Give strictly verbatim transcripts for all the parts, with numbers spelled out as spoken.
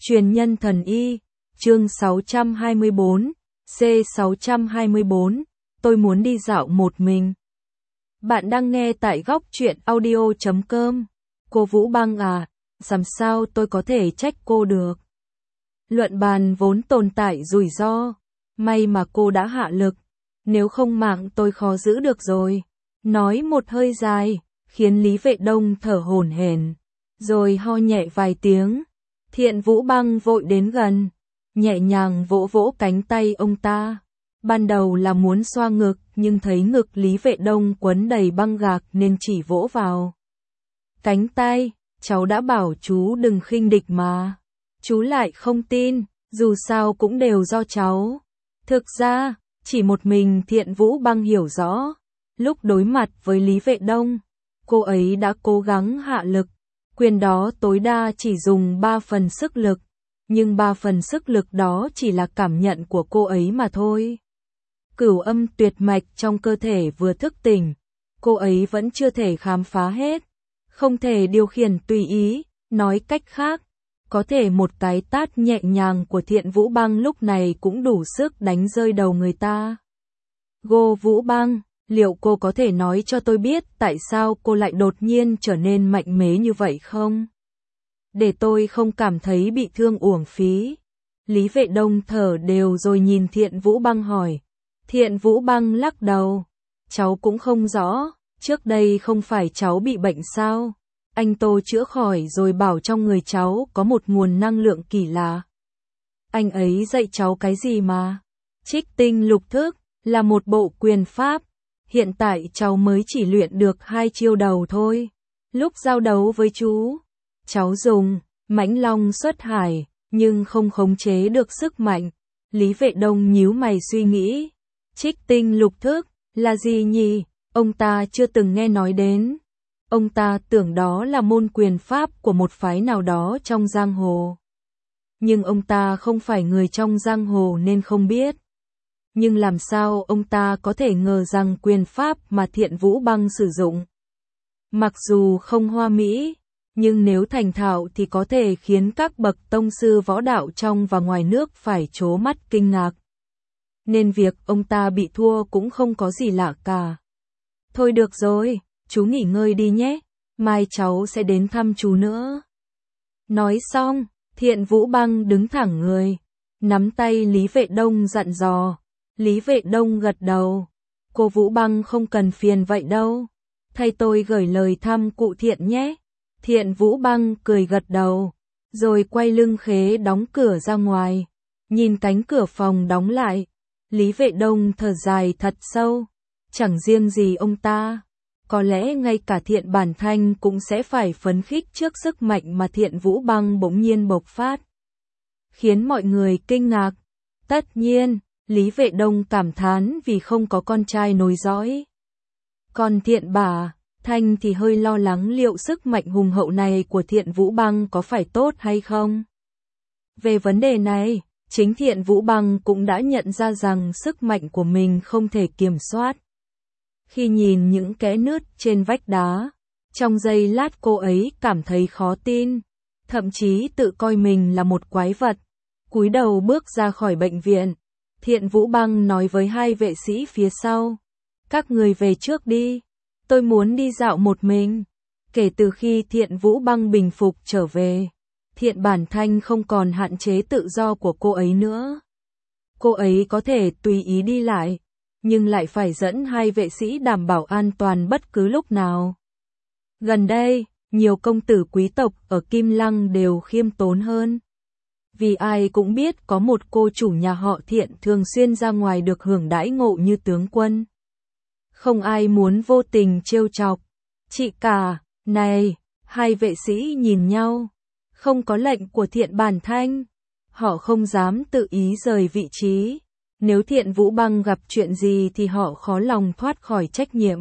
Truyền nhân thần y, chương sáu trăm hai mươi bốn, C sáu trăm hai mươi bốn, tôi muốn đi dạo một mình. Bạn đang nghe tại góc truyện audio chấm com. Cô Vũ Băng à, làm sao tôi có thể trách cô được? Luận bàn vốn tồn tại rủi ro, may mà cô đã hạ lực, nếu không mạng tôi khó giữ được rồi. Nói một hơi dài, khiến Lý Vệ Đông thở hổn hển, rồi ho nhẹ vài tiếng. Thiện Vũ Băng vội đến gần, nhẹ nhàng vỗ vỗ cánh tay ông ta. Ban đầu là muốn xoa ngực, nhưng thấy ngực Lý Vệ Đông quấn đầy băng gạc nên chỉ vỗ vào cánh tay. Cháu đã bảo chú đừng khinh địch mà. Chú lại không tin, dù sao cũng đều do cháu. Thực ra, chỉ một mình Thiện Vũ Băng hiểu rõ. Lúc đối mặt với Lý Vệ Đông, cô ấy đã cố gắng hạ lực. Quyền đó tối đa chỉ dùng ba phần sức lực, nhưng ba phần sức lực đó chỉ là cảm nhận của cô ấy mà thôi. Cửu âm tuyệt mạch trong cơ thể vừa thức tỉnh, cô ấy vẫn chưa thể khám phá hết, không thể điều khiển tùy ý, nói cách khác, có thể một cái tát nhẹ nhàng của Thiện Vũ Băng lúc này cũng đủ sức đánh rơi đầu người ta. Cô Vũ Băng, liệu cô có thể nói cho tôi biết tại sao cô lại đột nhiên trở nên mạnh mẽ như vậy không? Để tôi không cảm thấy bị thương uổng phí. Lý Vệ Đông thở đều rồi nhìn Thiện Vũ Băng hỏi. Thiện Vũ Băng lắc đầu. Cháu cũng không rõ, trước đây không phải cháu bị bệnh sao? Anh Tô chữa khỏi rồi bảo trong người cháu có một nguồn năng lượng kỳ lạ. Anh ấy dạy cháu cái gì mà? Trích tinh lục thức, là một bộ quyền pháp. Hiện tại cháu mới chỉ luyện được hai chiêu đầu thôi. Lúc giao đấu với chú, cháu dùng mãnh long xuất hải, nhưng không khống chế được sức mạnh. Lý Vệ Đông nhíu mày suy nghĩ. Trích tinh lục thức, là gì nhỉ? Ông ta chưa từng nghe nói đến. Ông ta tưởng đó là môn quyền pháp của một phái nào đó trong giang hồ. Nhưng ông ta không phải người trong giang hồ nên không biết. Nhưng làm sao ông ta có thể ngờ rằng quyền pháp mà Thiện Vũ Băng sử dụng, mặc dù không hoa mỹ, nhưng nếu thành thạo thì có thể khiến các bậc tông sư võ đạo trong và ngoài nước phải trố mắt kinh ngạc. Nên việc ông ta bị thua cũng không có gì lạ cả. Thôi được rồi, chú nghỉ ngơi đi nhé, mai cháu sẽ đến thăm chú nữa. Nói xong, Thiện Vũ Băng đứng thẳng người, nắm tay Lý Vệ Đông dặn dò. Lý Vệ Đông gật đầu. Cô Vũ Băng không cần phiền vậy đâu. Thay tôi gửi lời thăm cụ Thiện nhé. Thiện Vũ Băng cười gật đầu, rồi quay lưng khế đóng cửa ra ngoài. Nhìn cánh cửa phòng đóng lại, Lý Vệ Đông thở dài thật sâu. Chẳng riêng gì ông ta, có lẽ ngay cả Thiện Bản Thanh cũng sẽ phải phấn khích trước sức mạnh mà Thiện Vũ Băng bỗng nhiên bộc phát, khiến mọi người kinh ngạc. Tất nhiên, Lý Vệ Đông cảm thán vì không có con trai nối dõi. Còn Thiện Bà Thanh thì hơi lo lắng liệu sức mạnh hùng hậu này của Thiện Vũ Băng có phải tốt hay không. Về vấn đề này, chính Thiện Vũ Băng cũng đã nhận ra rằng sức mạnh của mình không thể kiểm soát. Khi nhìn những kẽ nứt trên vách đá, trong giây lát cô ấy cảm thấy khó tin, thậm chí tự coi mình là một quái vật. Cúi đầu bước ra khỏi bệnh viện, Thiện Vũ Băng nói với hai vệ sĩ phía sau. Các người về trước đi, tôi muốn đi dạo một mình. Kể từ khi Thiện Vũ Băng bình phục trở về, Thiện Bản Thanh không còn hạn chế tự do của cô ấy nữa. Cô ấy có thể tùy ý đi lại, nhưng lại phải dẫn hai vệ sĩ đảm bảo an toàn bất cứ lúc nào. Gần đây, nhiều công tử quý tộc ở Kim Lăng đều khiêm tốn hơn. Vì ai cũng biết có một cô chủ nhà họ Thiện thường xuyên ra ngoài được hưởng đãi ngộ như tướng quân. Không ai muốn vô tình trêu chọc. Chị cả, này, hai vệ sĩ nhìn nhau. Không có lệnh của Thiện Bản Thanh, họ không dám tự ý rời vị trí. Nếu Thiện Vũ Băng gặp chuyện gì thì họ khó lòng thoát khỏi trách nhiệm.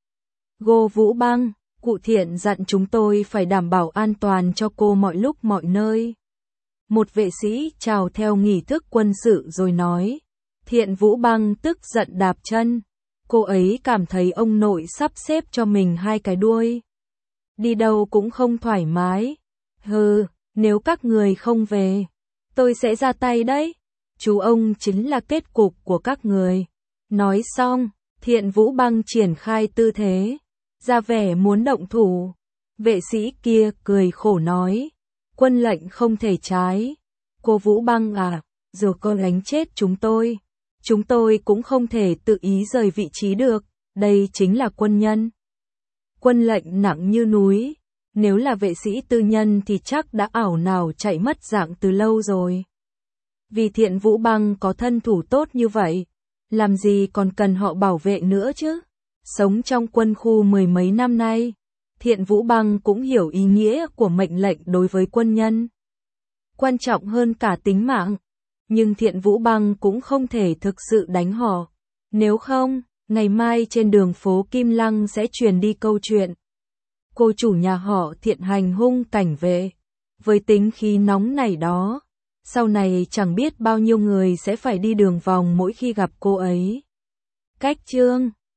Cô Vũ Băng, cụ Thiện dặn chúng tôi phải đảm bảo an toàn cho cô mọi lúc mọi nơi. Một vệ sĩ chào theo nghi thức quân sự rồi nói. Thiện Vũ Băng tức giận đạp chân. Cô ấy cảm thấy ông nội sắp xếp cho mình hai cái đuôi. Đi đâu cũng không thoải mái. Hừ, nếu các người không về, Tôi sẽ ra tay đấy. Chú ông chính là kết cục của các người. Nói xong, Thiện Vũ Băng triển khai tư thế, ra vẻ muốn động thủ. Vệ sĩ kia cười khổ nói, quân lệnh không thể trái. Cô Vũ Băng à, dù con đánh chết chúng tôi, chúng tôi cũng không thể tự ý rời vị trí được, đây chính là quân nhân. Quân lệnh nặng như núi, nếu là vệ sĩ tư nhân thì chắc đã ảo nào chạy mất dạng từ lâu rồi. Vì Thiện Vũ Băng có thân thủ tốt như vậy, làm gì còn cần họ bảo vệ nữa chứ? Sống trong quân khu mười mấy năm nay, Thiện Vũ Băng cũng hiểu ý nghĩa của mệnh lệnh đối với quân nhân. Quan trọng hơn cả tính mạng, nhưng Thiện Vũ Băng cũng không thể thực sự đánh họ. Nếu không, ngày mai trên đường phố Kim Lăng sẽ truyền đi câu chuyện. Cô chủ nhà họ Thiện hành hung cảnh vệ. Với tính khí nóng này đó, sau này chẳng biết bao nhiêu người sẽ phải đi đường vòng mỗi khi gặp cô ấy. Cách chương